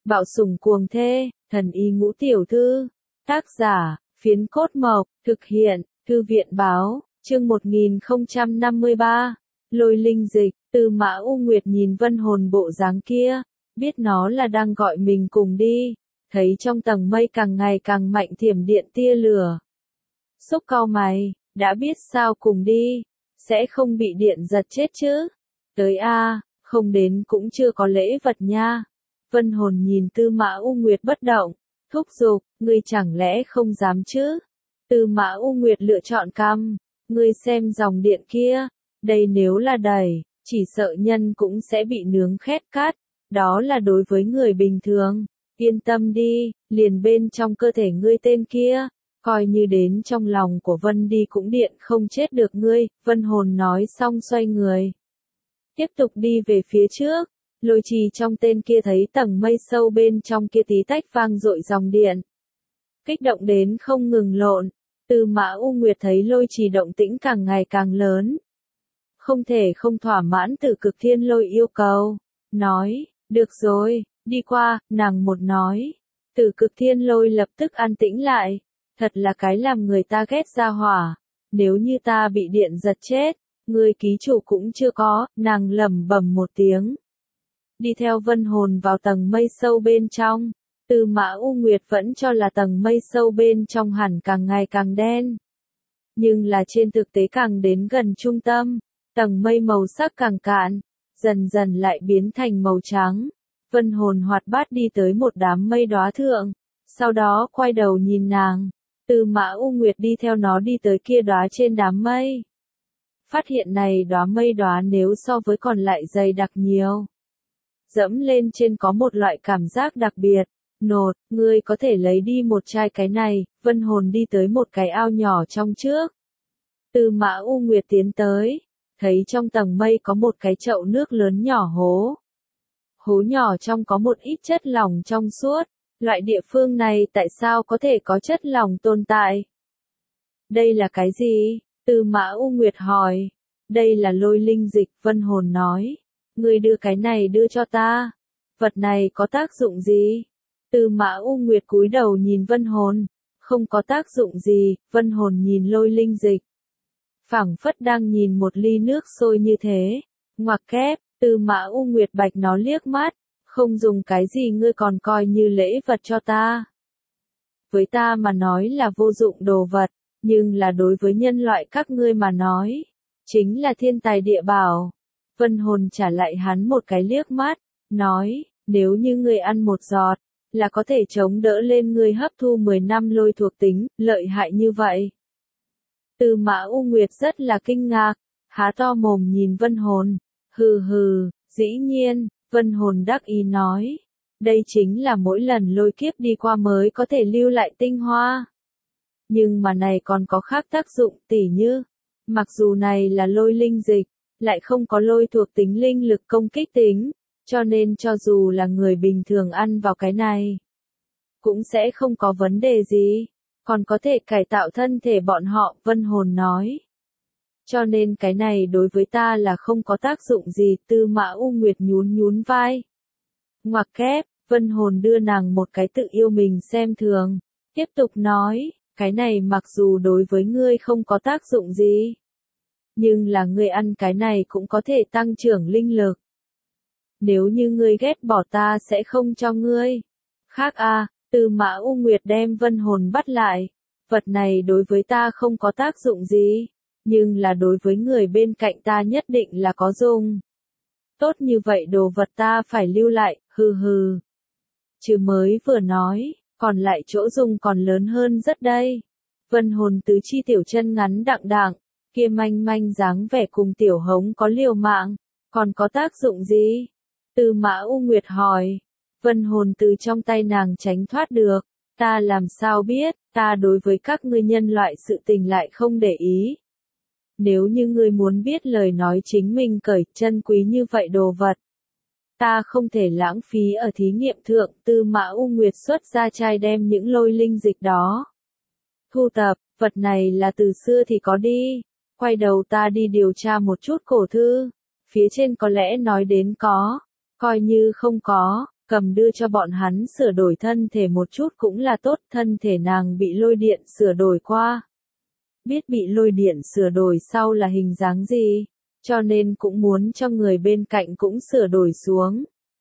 Bạo sủng cuồng thê, thần y ngũ tiểu thư. Tác giả, Phiến Cốt Mộc, thực hiện, Thư viện báo, chương 1053. Lôi linh dịch, Tư Mã U Nguyệt nhìn Vân Hồn bộ dáng kia, biết nó là đang gọi mình cùng đi, thấy trong tầng mây càng ngày càng mạnh thiểm điện tia lửa. Xúc cau mày, đã biết sao cùng đi, sẽ không bị điện giật chết chứ. Tới a, không đến cũng chưa có lễ vật nha. Vân Hồn nhìn Tư Mã U Nguyệt bất động, thúc giục, ngươi chẳng lẽ không dám chứ? Tư Mã U Nguyệt lựa chọn cam, ngươi xem dòng điện kia, đây nếu là đẩy, chỉ sợ nhân cũng sẽ bị nướng khét cát, đó là đối với người bình thường. Yên tâm đi, liền bên trong cơ thể ngươi tên kia, coi như đến trong lòng của Vân đi cũng điện không chết được ngươi. Vân Hồn nói xong xoay người, tiếp tục đi về phía trước. Lôi trì trong tên kia thấy tầng mây sâu bên trong kia tí tách vang dội dòng điện, kích động đến không ngừng lộn. Tư Mã U Nguyệt thấy lôi trì động tĩnh càng ngày càng lớn, không thể không thỏa mãn Tử Cực Thiên Lôi yêu cầu, nói, được rồi, đi qua. Nàng một nói, Tử Cực Thiên Lôi lập tức an tĩnh lại, thật là cái làm người ta ghét ra hỏa, nếu như ta bị điện giật chết, người ký chủ cũng chưa có. Nàng lẩm bẩm một tiếng, đi theo Vân Hồn vào tầng mây sâu bên trong. Tư Mã U Nguyệt vẫn cho là tầng mây sâu bên trong hẳn càng ngày càng đen, nhưng là trên thực tế càng đến gần trung tâm, tầng mây màu sắc càng cạn, dần dần lại biến thành màu trắng. Vân Hồn hoạt bát đi tới một đám mây đóa thượng, sau đó quay đầu nhìn nàng. Tư Mã U Nguyệt đi theo nó đi tới kia đóa trên đám mây, phát hiện này đóa mây đóa nếu so với còn lại dày đặc nhiều, dẫm lên trên có một loại cảm giác đặc biệt. Nột, ngươi có thể lấy đi một chai cái này. Vân Hồn đi tới một cái ao nhỏ trong trước. Tư Mã U Nguyệt tiến tới, thấy trong tầng mây có một cái chậu nước lớn nhỏ hố. Hố nhỏ trong có một ít chất lỏng trong suốt. Loại địa phương này tại sao có thể có chất lỏng tồn tại? Đây là cái gì? Tư Mã U Nguyệt hỏi. Đây là lôi linh dịch. Vân Hồn nói. Ngươi đưa cái này đưa cho ta. Vật này có tác dụng gì? Tư Mã U Nguyệt cúi đầu nhìn Vân Hồn. Không có tác dụng gì. Vân Hồn nhìn lôi linh dịch, phảng phất đang nhìn một ly nước sôi như thế. Ngoặc kép, Tư Mã U Nguyệt bạch nó liếc mắt. Không dùng cái gì ngươi còn coi như lễ vật cho ta. Với ta mà nói là vô dụng đồ vật, nhưng là đối với nhân loại các ngươi mà nói, chính là thiên tài địa bảo. Vân Hồn trả lại hắn một cái liếc mắt, nói, nếu như ngươi ăn một giọt, là có thể chống đỡ lên ngươi hấp thu 10 năm lôi thuộc tính, lợi hại như vậy. Tư Mã U Nguyệt rất là kinh ngạc, há to mồm nhìn Vân Hồn. Hừ hừ, dĩ nhiên. Vân Hồn đắc ý nói, đây chính là mỗi lần lôi kiếp đi qua mới có thể lưu lại tinh hoa. Nhưng mà này còn có khác tác dụng, tỉ như, mặc dù này là lôi linh dịch, lại không có lôi thuộc tính linh lực công kích tính, cho nên cho dù là người bình thường ăn vào cái này, cũng sẽ không có vấn đề gì, còn có thể cải tạo thân thể bọn họ. Vân Hồn nói. Cho nên cái này đối với ta là không có tác dụng gì. Tư Mã U Nguyệt nhún vai. Ngoặc kép, Vân Hồn đưa nàng một cái tự yêu mình xem thường, tiếp tục nói, cái này mặc dù đối với ngươi không có tác dụng gì, nhưng là ngươi ăn cái này cũng có thể tăng trưởng linh lực. Nếu như ngươi ghét bỏ ta sẽ không cho ngươi. Khác a, Tư Mã U Nguyệt đem Vân Hồn bắt lại. Vật này đối với ta không có tác dụng gì, nhưng là đối với người bên cạnh ta nhất định là có dùng. Tốt như vậy đồ vật ta phải lưu lại, hừ hừ. Chứ mới vừa nói, còn lại chỗ dùng còn lớn hơn rất đây. Vân Hồn tứ chi tiểu chân ngắn đặng đặng, kia manh manh dáng vẻ cùng tiểu hống có liều mạng, còn có tác dụng gì? Tư Mã U Nguyệt hỏi. Vân Hồn từ trong tay nàng tránh thoát được. Ta làm sao biết, ta đối với các ngươi nhân loại sự tình lại không để ý. Nếu như ngươi muốn biết lời nói chính mình cởi chân quý như vậy đồ vật, ta không thể lãng phí ở thí nghiệm thượng. Tư Mã U Nguyệt xuất ra chai đem những lôi linh dịch đó thu tập. Vật này là từ xưa thì có đi. Quay đầu ta đi điều tra một chút cổ thư, phía trên có lẽ nói đến có, coi như không có. cầm đưa cho bọn hắn sửa đổi thân thể một chút cũng là tốt, thân thể nàng bị lôi điện sửa đổi qua. Biết bị lôi điện sửa đổi sau là hình dáng gì, cho nên cũng muốn cho người bên cạnh cũng sửa đổi xuống.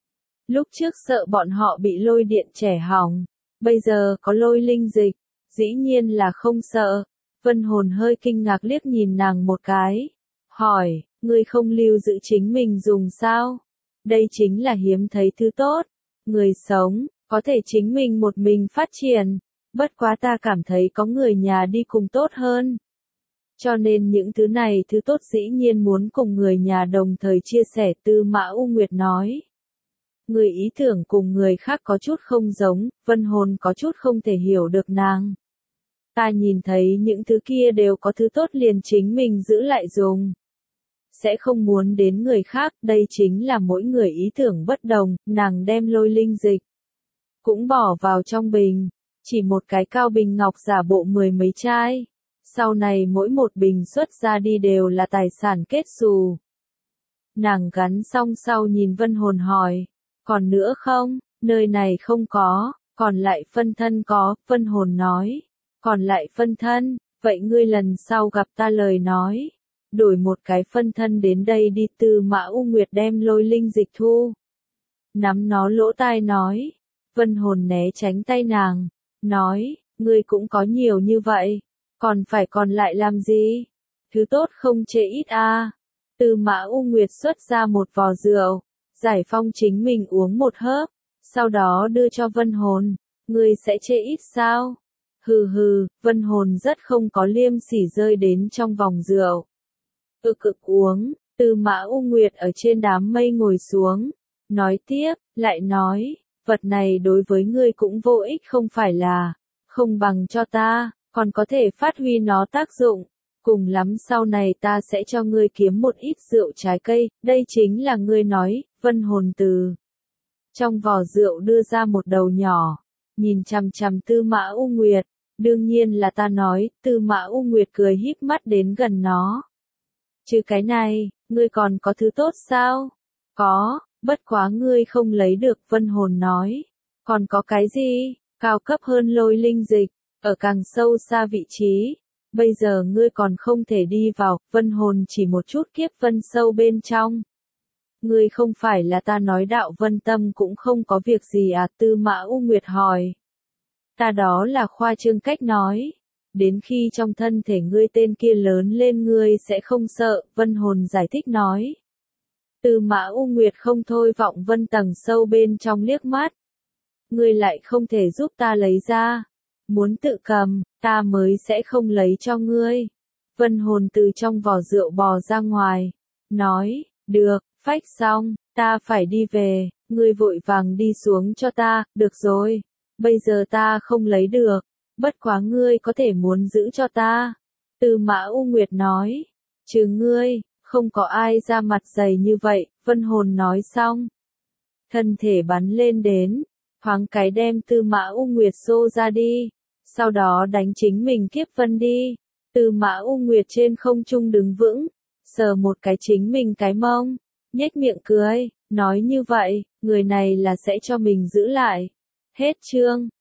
Lúc trước sợ bọn họ bị lôi điện trẻ hỏng, bây giờ có lôi linh dịch, dĩ nhiên là không sợ. Vân Hồn hơi kinh ngạc liếc nhìn nàng một cái, hỏi, ngươi không lưu giữ chính mình dùng sao? Đây chính là hiếm thấy thứ tốt, người sống, có thể chính mình một mình phát triển, bất quá ta cảm thấy có người nhà đi cùng tốt hơn. Cho nên những thứ này thứ tốt dĩ nhiên muốn cùng người nhà đồng thời chia sẻ. Tư Mã U Nguyệt nói. Người ý tưởng cùng người khác có chút không giống, Vân Hồn có chút không thể hiểu được nàng. Ta nhìn thấy những thứ kia đều có thứ tốt liền chính mình giữ lại dùng. Sẽ không muốn đến người khác, đây chính là mỗi người ý tưởng bất đồng. Nàng đem lôi linh dịch cũng bỏ vào trong bình, chỉ một cái cao bình ngọc giả bộ 10 mấy chai. Sau này mỗi một bình xuất ra đi đều là tài sản kết xù. Nàng gắn xong sau nhìn Vân Hồn hỏi, còn nữa không? Nơi này không có, còn lại phân thân có. Vân Hồn nói, còn lại phân thân, vậy ngươi lần sau gặp ta lời nói, đổi một cái phân thân đến đây đi. Tư Mã U Nguyệt đem lôi linh dịch thu, nắm nó lỗ tai nói. Vân Hồn né tránh tay nàng, nói, ngươi cũng có nhiều như vậy, còn phải còn lại làm gì? Thứ tốt không chê ít à. Tư Mã U Nguyệt xuất ra một vò rượu, giải phong chính mình uống một hớp, sau đó đưa cho Vân Hồn, ngươi sẽ chê ít sao? Hừ hừ, Vân Hồn rất không có liêm sỉ rơi đến trong vòng rượu. Ực uống. Tư Mã U Nguyệt ở trên đám mây ngồi xuống, nói tiếp, lại nói, vật này đối với ngươi cũng vô ích không phải là, không bằng cho ta, còn có thể phát huy nó tác dụng, cùng lắm sau này ta sẽ cho ngươi kiếm một ít rượu trái cây, đây chính là ngươi nói. Vân Hồn từ trong vò rượu đưa ra một đầu nhỏ, nhìn chằm chằm Tư Mã U Nguyệt, đương nhiên là ta nói. Tư Mã U Nguyệt cười híp mắt đến gần nó. Chứ cái này, ngươi còn có thứ tốt sao? Có, bất quá ngươi không lấy được. Vân Hồn nói. Còn có cái gì? Cao cấp hơn lôi linh dịch, ở càng sâu xa vị trí. Bây giờ ngươi còn không thể đi vào. Vân Hồn chỉ một chút kiếp vân sâu bên trong. Ngươi không phải là ta nói đạo vân tâm cũng không có việc gì à? Tư Mã U Nguyệt hỏi. Ta đó là khoa trương cách nói. Đến khi trong thân thể ngươi tên kia lớn lên ngươi sẽ không sợ. Vân Hồn giải thích nói. Tư Mã U Nguyệt không thôi vọng vân tầng sâu bên trong liếc mắt. Ngươi lại không thể giúp ta lấy ra. Muốn tự cầm, ta mới sẽ không lấy cho ngươi. Vân Hồn từ trong vò rượu bò ra ngoài. Nói, được, phách xong, ta phải đi về, ngươi vội vàng đi xuống cho ta. Được rồi, bây giờ ta không lấy được, bất quá ngươi có thể muốn giữ cho ta. Tư Mã U Nguyệt nói, trừ ngươi, không có ai ra mặt dày như vậy. Vân Hồn nói xong, thân thể bắn lên đến, thoáng cái đem Tư Mã U Nguyệt xô ra đi, sau đó đánh chính mình kiếp vân đi. Tư Mã U Nguyệt trên không trung đứng vững, sờ một cái chính mình cái mông, nhếch miệng cười, nói như vậy, người này là sẽ cho mình giữ lại. Hết chương.